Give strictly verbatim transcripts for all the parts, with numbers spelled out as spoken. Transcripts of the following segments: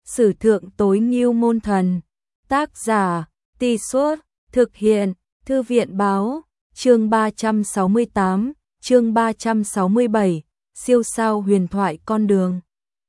Sử thượng tối ngưu môn thần. Tác giả, Tì Suốt, thực hiện, Thư viện báo, chương ba trăm sáu mươi tám, chương ba trăm sáu mươi bảy, siêu sao huyền thoại con đường.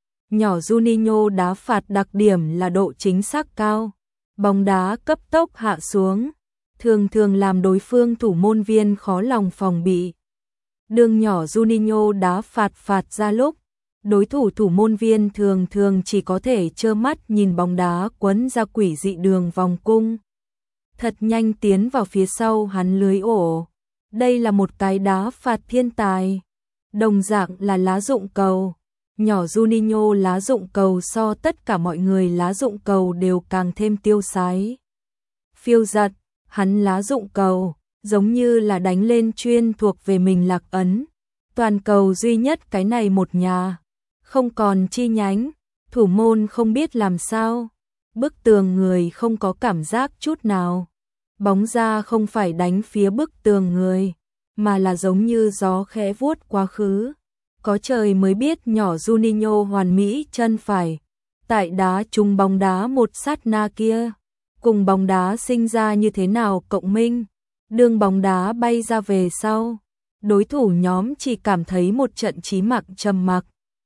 Nhỏ Juninho đá phạt đặc điểm là độ chính xác cao, bóng đá cấp tốc hạ xuống, thường thường làm đối phương thủ môn viên khó lòng phòng bị. Đường nhỏ Juninho đá phạt phạt ra lúc, đối thủ thủ môn viên thường thường chỉ có thể trơ mắt nhìn bóng đá quấn ra quỷ dị đường vòng cung. Thật nhanh tiến vào phía sau hắn lưới ổ. Đây là một cái đá phạt thiên tài. Đồng dạng là lá dụng cầu. Nhỏ Juninho lá dụng cầu so tất cả mọi người lá dụng cầu đều càng thêm tiêu sái. Phiêu giật, hắn lá dụng cầu, giống như là đánh lên chuyên thuộc về mình lạc ấn. Toàn cầu duy nhất cái này một nhà. Không còn chi nhánh, thủ môn không biết làm sao. Bức tường người không có cảm giác chút nào. Bóng ra không phải đánh phía bức tường người, mà là giống như gió khẽ vuốt quá khứ. Có trời mới biết nhỏ Juninho hoàn mỹ chân phải. Tại đá trúng bóng đá một sát na kia. Cùng bóng đá sinh ra như thế nào cộng minh. Đường bóng đá bay ra về sau. Đối thủ nhóm chỉ cảm thấy một trận chí mạng trầm mặc.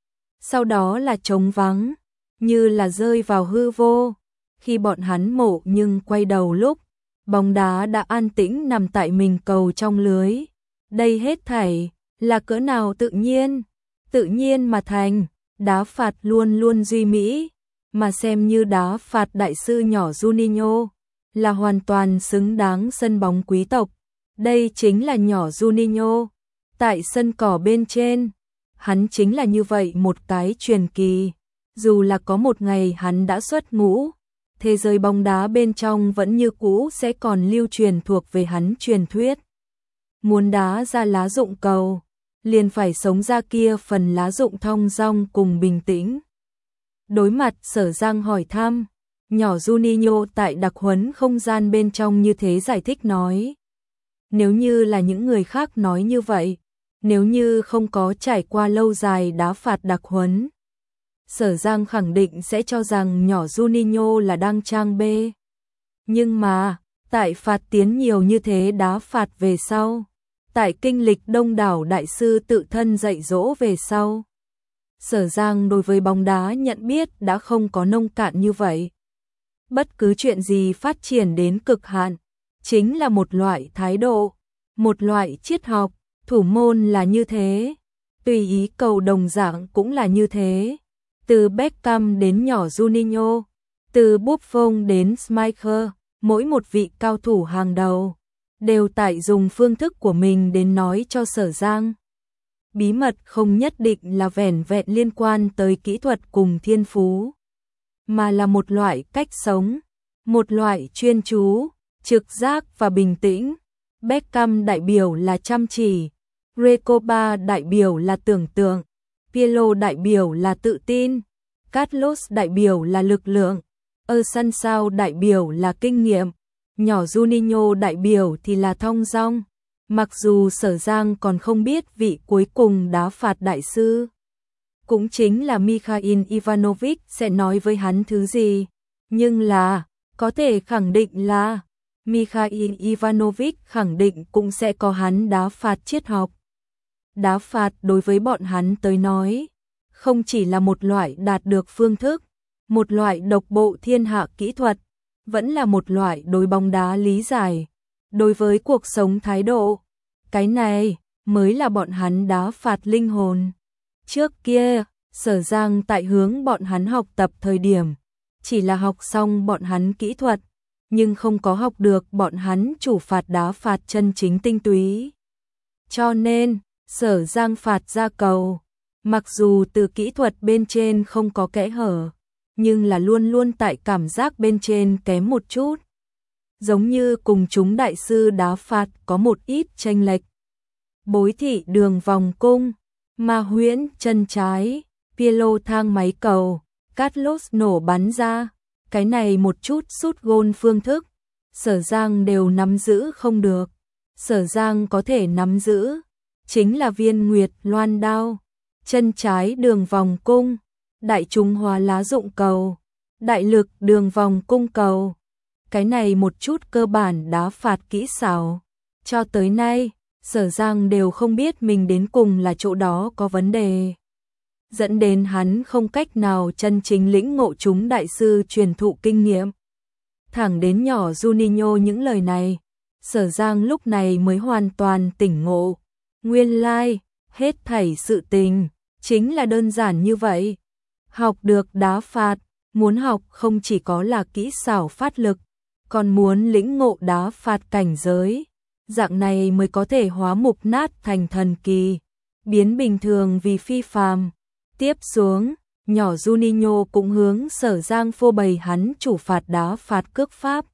Sau đó là trống vắng, như là rơi vào hư vô. Khi bọn hắn mổ nhưng quay đầu lúc, bóng đá đã an tĩnh nằm tại mình cầu trong lưới. Đây hết thảy là cỡ nào tự nhiên, tự nhiên mà thành, đá phạt luôn luôn duy mỹ, mà xem như đá phạt đại sư nhỏ Juninho, là hoàn toàn xứng đáng sân bóng quý tộc. Đây chính là nhỏ Juninho, tại sân cỏ bên trên. Hắn chính là như vậy một cái truyền kỳ, dù là có một ngày hắn đã xuất ngũ, thế giới bóng đá bên trong vẫn như cũ sẽ còn lưu truyền thuộc về hắn truyền thuyết. Muốn đá ra lá dụng cầu, liền phải sống ra kia phần lá dụng thong dong cùng bình tĩnh. Đối mặt Sở Giang hỏi thăm, nhỏ Juninho tại đặc huấn không gian bên trong như thế giải thích nói. Nếu như là những người khác nói như vậy, nếu như không có trải qua lâu dài đá phạt đặc huấn, Sở Giang khẳng định sẽ cho rằng nhỏ Juninho là đang trang bê. Nhưng mà, tại phạt tiến nhiều như thế đá phạt về sau, tại kinh lịch đông đảo đại sư tự thân dạy dỗ về sau, Sở Giang đối với bóng đá nhận biết đã không có nông cạn như vậy. Bất cứ chuyện gì phát triển đến cực hạn, chính là một loại thái độ, một loại triết học. Thủ môn là như thế, tùy ý cầu đồng dạng cũng là như thế. Từ Beckham đến nhỏ Juninho, từ Buffon đến Schmeichel, mỗi một vị cao thủ hàng đầu đều tại dùng phương thức của mình đến nói cho Sở Giang. Bí mật không nhất định là vẻn vẹn liên quan tới kỹ thuật cùng thiên phú, mà là một loại cách sống, một loại chuyên chú, trực giác và bình tĩnh. Beckham đại biểu là chăm chỉ, Recoba đại biểu là tưởng tượng, Pirlo đại biểu là tự tin, Carlos đại biểu là lực lượng, Asensio đại biểu là kinh nghiệm, nhỏ Juninho đại biểu thì là thong dong. Mặc dù Sở Giang còn không biết vị cuối cùng đá phạt đại sư, cũng chính là Mikhail Ivanovic sẽ nói với hắn thứ gì, nhưng là, có thể khẳng định là Mikhail Ivanovic khẳng định cũng sẽ có hắn đá phạt triết học. Đá phạt đối với bọn hắn tới nói, không chỉ là một loại đạt được phương thức, một loại độc bộ thiên hạ kỹ thuật, vẫn là một loại đối bóng đá lý giải, đối với cuộc sống thái độ. Cái này mới là bọn hắn đá phạt linh hồn. Trước kia, Sở Giang tại hướng bọn hắn học tập thời điểm, chỉ là học xong bọn hắn kỹ thuật, nhưng không có học được bọn hắn chủ phạt đá phạt chân chính tinh túy. Cho nên, Sở Giang phạt ra cầu, mặc dù từ kỹ thuật bên trên không có kẽ hở, nhưng là luôn luôn tại cảm giác bên trên kém một chút. Giống như cùng chúng đại sư đá phạt có một ít chênh lệch. Bối thị đường vòng cung, Ma Huyễn chân trái, Pirlo thang máy cầu, Carlos nổ bắn ra. Cái này một chút sút gôn phương thức, Sở Giang đều nắm giữ không được. Sở Giang có thể nắm giữ, chính là viên nguyệt loan đao, chân trái đường vòng cung, đại trung hóa lá dụng cầu, đại lực đường vòng cung cầu. Cái này một chút cơ bản đá phạt kỹ xảo. Cho tới nay, Sở Giang đều không biết mình đến cùng là chỗ đó có vấn đề. Dẫn đến hắn không cách nào chân chính lĩnh ngộ chúng đại sư truyền thụ kinh nghiệm. Thẳng đến nhỏ Juninho những lời này, Sở Giang lúc này mới hoàn toàn tỉnh ngộ. Nguyên lai, like, hết thảy sự tình, chính là đơn giản như vậy. Học được đá phạt, muốn học không chỉ có là kỹ xảo phát lực, còn muốn lĩnh ngộ đá phạt cảnh giới. Dạng này mới có thể hóa mục nát thành thần kỳ, biến bình thường vì phi phàm. Tiếp xuống, nhỏ Juninho cũng hướng Sở Giang phô bày hắn chủ phạt đá phạt cước pháp.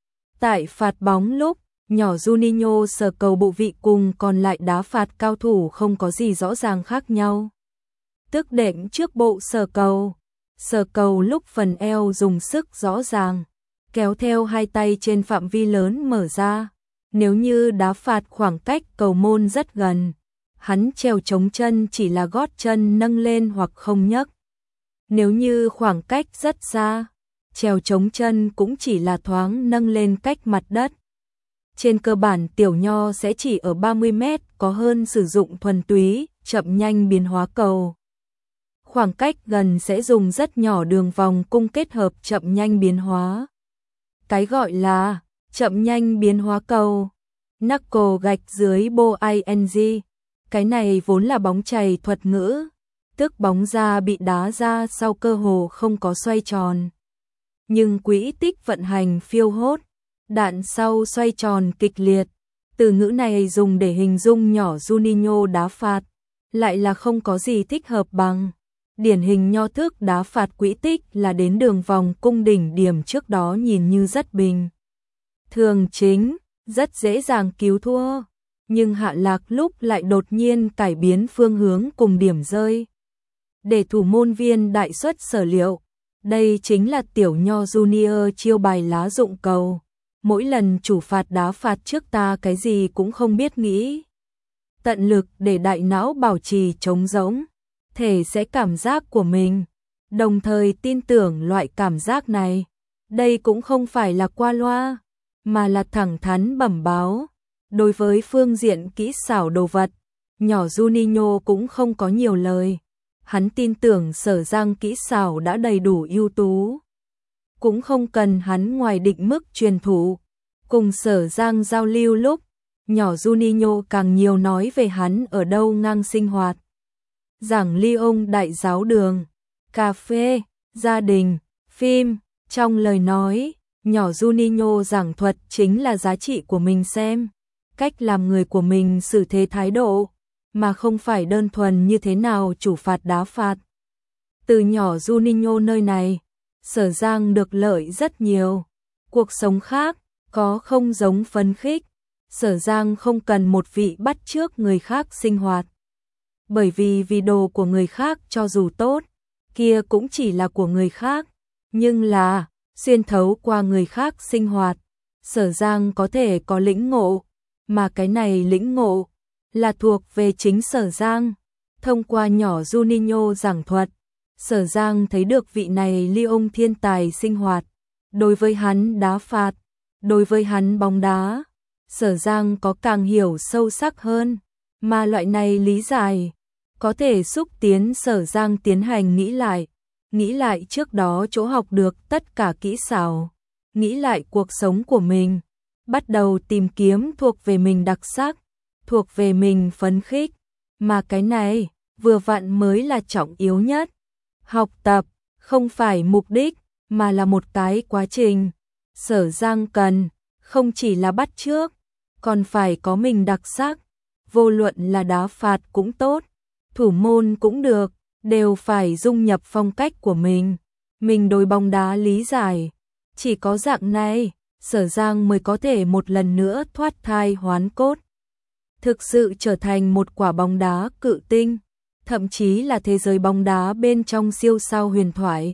Tại phạt bóng lúc, nhỏ Juninho sở cầu bộ vị cùng còn lại đá phạt cao thủ không có gì rõ ràng khác nhau. Tức đệm trước bộ sở cầu, sở cầu lúc phần eo dùng sức rõ ràng, kéo theo hai tay trên phạm vi lớn mở ra. Nếu như đá phạt khoảng cách cầu môn rất gần, hắn trèo chống chân chỉ là gót chân nâng lên hoặc không nhấc. Nếu như khoảng cách rất xa, trèo chống chân cũng chỉ là thoáng nâng lên cách mặt đất. Trên cơ bản tiểu nho sẽ chỉ ở ba mươi mét, có hơn sử dụng thuần túy, chậm nhanh biến hóa cầu. Khoảng cách gần sẽ dùng rất nhỏ đường vòng cung kết hợp chậm nhanh biến hóa. Cái gọi là chậm nhanh biến hóa cầu, knuckle gạch dưới bo ing, cái này vốn là bóng chày thuật ngữ, tức bóng ra bị đá ra sau cơ hồ không có xoay tròn. Nhưng quỹ tích vận hành phiêu hốt, đạn sau xoay tròn kịch liệt, từ ngữ này dùng để hình dung nhỏ Juninho đá phạt, lại là không có gì thích hợp bằng. Điển hình nho thức đá phạt quỹ tích là đến đường vòng cung đỉnh điểm trước đó nhìn như rất bình thường chính, rất dễ dàng cứu thua, nhưng hạ lạc lúc lại đột nhiên cải biến phương hướng cùng điểm rơi. Để thủ môn viên đại xuất sở liệu, đây chính là tiểu nho Junior chiêu bài lá dụng cầu. Mỗi lần chủ phạt đá phạt trước ta cái gì cũng không biết nghĩ. Tận lực để đại não bảo trì trống rỗng, thể sẽ cảm giác của mình, đồng thời tin tưởng loại cảm giác này. Đây cũng không phải là qua loa, mà là thẳng thắn bẩm báo. Đối với phương diện kỹ xảo đồ vật, nhỏ Juninho cũng không có nhiều lời. Hắn tin tưởng Sở Giang kỹ xảo đã đầy đủ ưu tú, cũng không cần hắn ngoài định mức truyền thụ. Cùng Sở Giang giao lưu lúc, nhỏ Juninho càng nhiều nói về hắn ở đâu ngang sinh hoạt. Giảng Lyon đại giáo đường, cà phê, gia đình, phim, trong lời nói, nhỏ Juninho giảng thuật chính là giá trị của mình xem, cách làm người của mình xử thế thái độ, mà không phải đơn thuần như thế nào chủ phạt đá phạt. Từ nhỏ Juninho nơi này, Sở Giang được lợi rất nhiều. Cuộc sống khác, có không giống phấn khích. Sở Giang không cần một vị bắt chước người khác sinh hoạt. Bởi vì vì đồ của người khác cho dù tốt, kia cũng chỉ là của người khác. Nhưng là, xuyên thấu qua người khác sinh hoạt, Sở Giang có thể có lĩnh ngộ. Mà cái này lĩnh ngộ là thuộc về chính Sở Giang. Thông qua nhỏ Juninho giảng thuật, Sở Giang thấy được vị này Lyon thiên tài sinh hoạt. Đối với hắn đá phạt, đối với hắn bóng đá, Sở Giang có càng hiểu sâu sắc hơn. Mà loại này lý giải có thể xúc tiến Sở Giang tiến hành nghĩ lại. Nghĩ lại trước đó chỗ học được tất cả kỹ xảo. Nghĩ lại cuộc sống của mình. Bắt đầu tìm kiếm thuộc về mình đặc sắc, thuộc về mình phấn khích. Mà cái này, vừa vặn mới là trọng yếu nhất. Học tập, không phải mục đích, mà là một cái quá trình. Sở Giang cần, không chỉ là bắt chước, còn phải có mình đặc sắc. Vô luận là đá phạt cũng tốt, thủ môn cũng được, đều phải dung nhập phong cách của mình. Mình đối bóng đá lý giải, chỉ có dạng này, Sở Giang mới có thể một lần nữa thoát thai hoán cốt. Thực sự trở thành một quả bóng đá cự tinh, thậm chí là thế giới bóng đá bên trong siêu sao huyền thoại.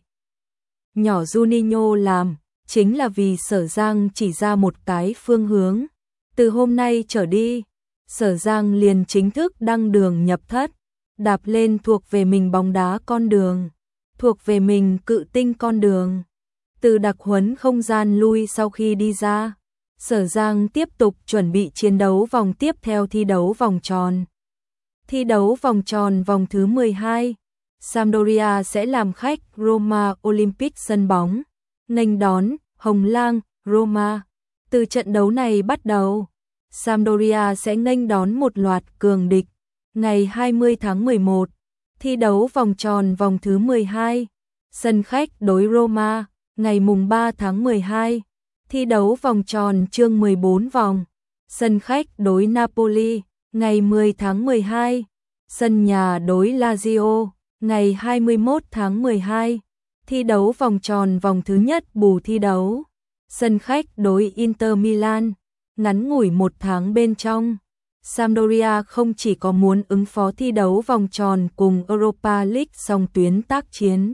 Nhỏ Juninho làm, chính là vì Sở Giang chỉ ra một cái phương hướng. Từ hôm nay trở đi, Sở Giang liền chính thức đăng đường nhập thất, đạp lên thuộc về mình bóng đá con đường, thuộc về mình cự tinh con đường. Từ đặc huấn không gian lui sau khi đi ra, Sở Giang tiếp tục chuẩn bị chiến đấu vòng tiếp theo thi đấu vòng tròn. Thi đấu vòng tròn vòng thứ mười hai, Sampdoria sẽ làm khách Roma Olympic sân bóng, nghênh đón Hồng Lang Roma. Từ trận đấu này bắt đầu, Sampdoria sẽ nghênh đón một loạt cường địch. Ngày hai mươi tháng mười một, thi đấu vòng tròn vòng thứ mười hai, sân khách đối Roma. Ngày mùng ba tháng mười hai, thi đấu vòng tròn chương mười bốn vòng, sân khách đối Napoli. Ngày mười tháng mười hai, sân nhà đối Lazio. Ngày hai mươi mốt tháng mười hai, thi đấu vòng tròn vòng thứ nhất bù thi đấu, sân khách đối Inter Milan. Ngắn ngủi một tháng bên trong, Sampdoria không chỉ có muốn ứng phó thi đấu vòng tròn cùng Europa League song tuyến tác chiến,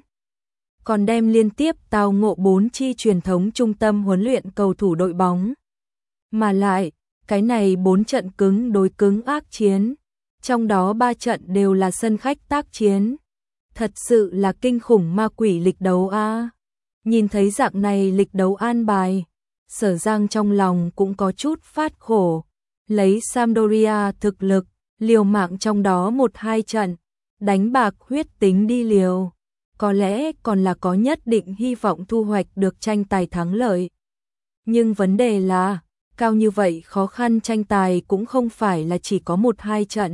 còn đem liên tiếp tao ngộ bốn chi truyền thống trung tâm huấn luyện cầu thủ đội bóng. Mà lại, cái này bốn trận cứng đối cứng ác chiến, trong đó ba trận đều là sân khách tác chiến. Thật sự là kinh khủng ma quỷ lịch đấu a. Nhìn thấy dạng này lịch đấu an bài, Sở Giang trong lòng cũng có chút phát khổ. Lấy Sampdoria thực lực, liều mạng trong đó một hai trận, đánh bạc huyết tính đi liều, có lẽ còn là có nhất định hy vọng thu hoạch được tranh tài thắng lợi. Nhưng vấn đề là, cao như vậy khó khăn tranh tài cũng không phải là chỉ có một hai trận,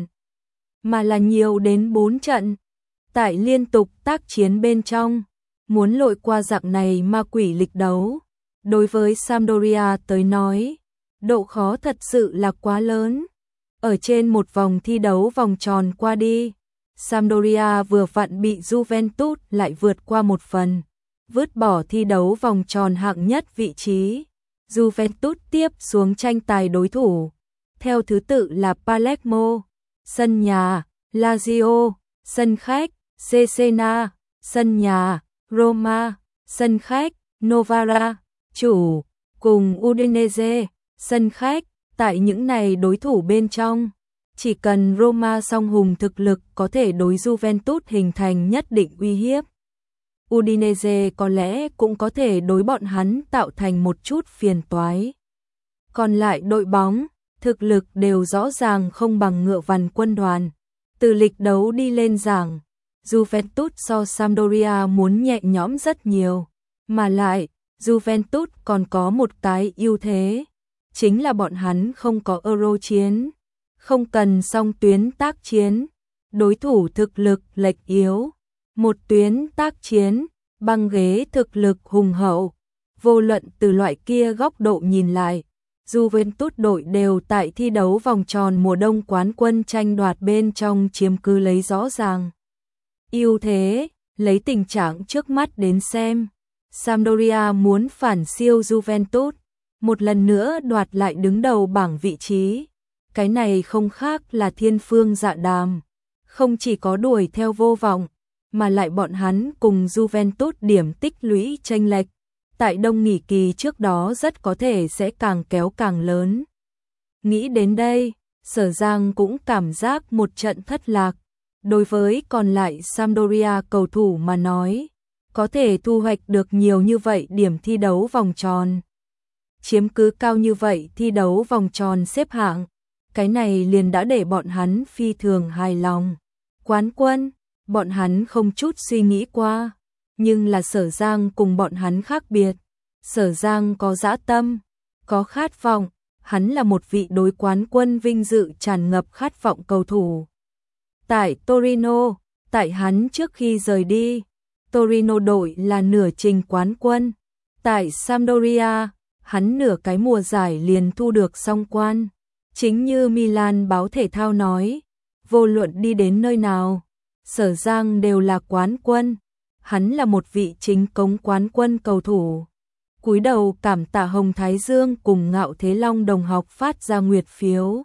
mà là nhiều đến bốn trận. Tại liên tục tác chiến bên trong, muốn lội qua dạng này ma quỷ lịch đấu, đối với Sampdoria tới nói, độ khó thật sự là quá lớn. Ở trên một vòng thi đấu vòng tròn qua đi, Sampdoria vừa vặn bị Juventus lại vượt qua một phần, vứt bỏ thi đấu vòng tròn hạng nhất vị trí. Juventus tiếp xuống tranh tài đối thủ, theo thứ tự là Palermo, sân nhà, Lazio, sân khách, Cesena, sân nhà, Roma, sân khách, Novara, chủ, cùng Udinese, sân khách. Tại những này đối thủ bên trong, chỉ cần Roma song hùng thực lực có thể đối Juventus hình thành nhất định uy hiếp, Udinese có lẽ cũng có thể đối bọn hắn tạo thành một chút phiền toái. Còn lại đội bóng, thực lực đều rõ ràng không bằng ngựa vằn quân đoàn. Từ lịch đấu đi lên giảng, Juventus so Sampdoria muốn nhẹ nhõm rất nhiều, mà lại, Juventus còn có một cái ưu thế, chính là bọn hắn không có Euro chiến, không cần song tuyến tác chiến, đối thủ thực lực lệch yếu, một tuyến tác chiến, băng ghế thực lực hùng hậu. Vô luận từ loại kia góc độ nhìn lại, Juventus đội đều tại thi đấu vòng tròn mùa đông quán quân tranh đoạt bên trong chiếm cứ lấy rõ ràng ưu thế. Lấy tình trạng trước mắt đến xem, Sampdoria muốn phản siêu Juventus, một lần nữa đoạt lại đứng đầu bảng vị trí. Cái này không khác là thiên phương dạ đàm, không chỉ có đuổi theo vô vọng, mà lại bọn hắn cùng Juventus điểm tích lũy chênh lệch, tại đông nghỉ kỳ trước đó rất có thể sẽ càng kéo càng lớn. Nghĩ đến đây, Sở Giang cũng cảm giác một trận thất lạc. Đối với còn lại Sampdoria cầu thủ mà nói, có thể thu hoạch được nhiều như vậy điểm thi đấu vòng tròn, chiếm cứ cao như vậy thi đấu vòng tròn xếp hạng, cái này liền đã để bọn hắn phi thường hài lòng. Quán quân, bọn hắn không chút suy nghĩ qua, nhưng là Sở Giang cùng bọn hắn khác biệt. Sở Giang có dã tâm, có khát vọng, hắn là một vị đối quán quân vinh dự tràn ngập khát vọng cầu thủ. Tại Torino, tại hắn trước khi rời đi, Torino đội là nửa trình quán quân. Tại Sampdoria, hắn nửa cái mùa giải liền thu được song quan. Chính như Milan báo thể thao nói, vô luận đi đến nơi nào, Sở Giang đều là quán quân. Hắn là một vị chính cống quán quân cầu thủ. Cúi đầu cảm tạ Hồng Thái Dương cùng Ngạo Thế Long đồng học phát ra nguyệt phiếu.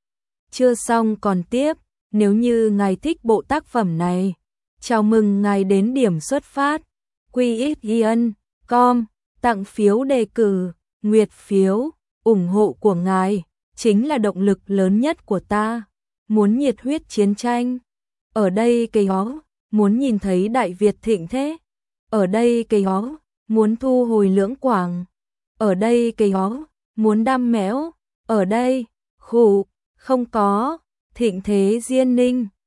Chưa xong còn tiếp, nếu như ngài thích bộ tác phẩm này, chào mừng ngài đến điểm xuất phát quy x ion chấm com, tặng phiếu đề cử, nguyệt phiếu, ủng hộ của ngài chính là động lực lớn nhất của ta. Muốn nhiệt huyết chiến tranh, ở đây cây ó, muốn nhìn thấy Đại Việt thịnh thế, ở đây cây ó, muốn thu hồi lưỡng quảng. Ở đây cây ó, muốn đam méo, ở đây, khủ, không có, thịnh thế Diên Ninh.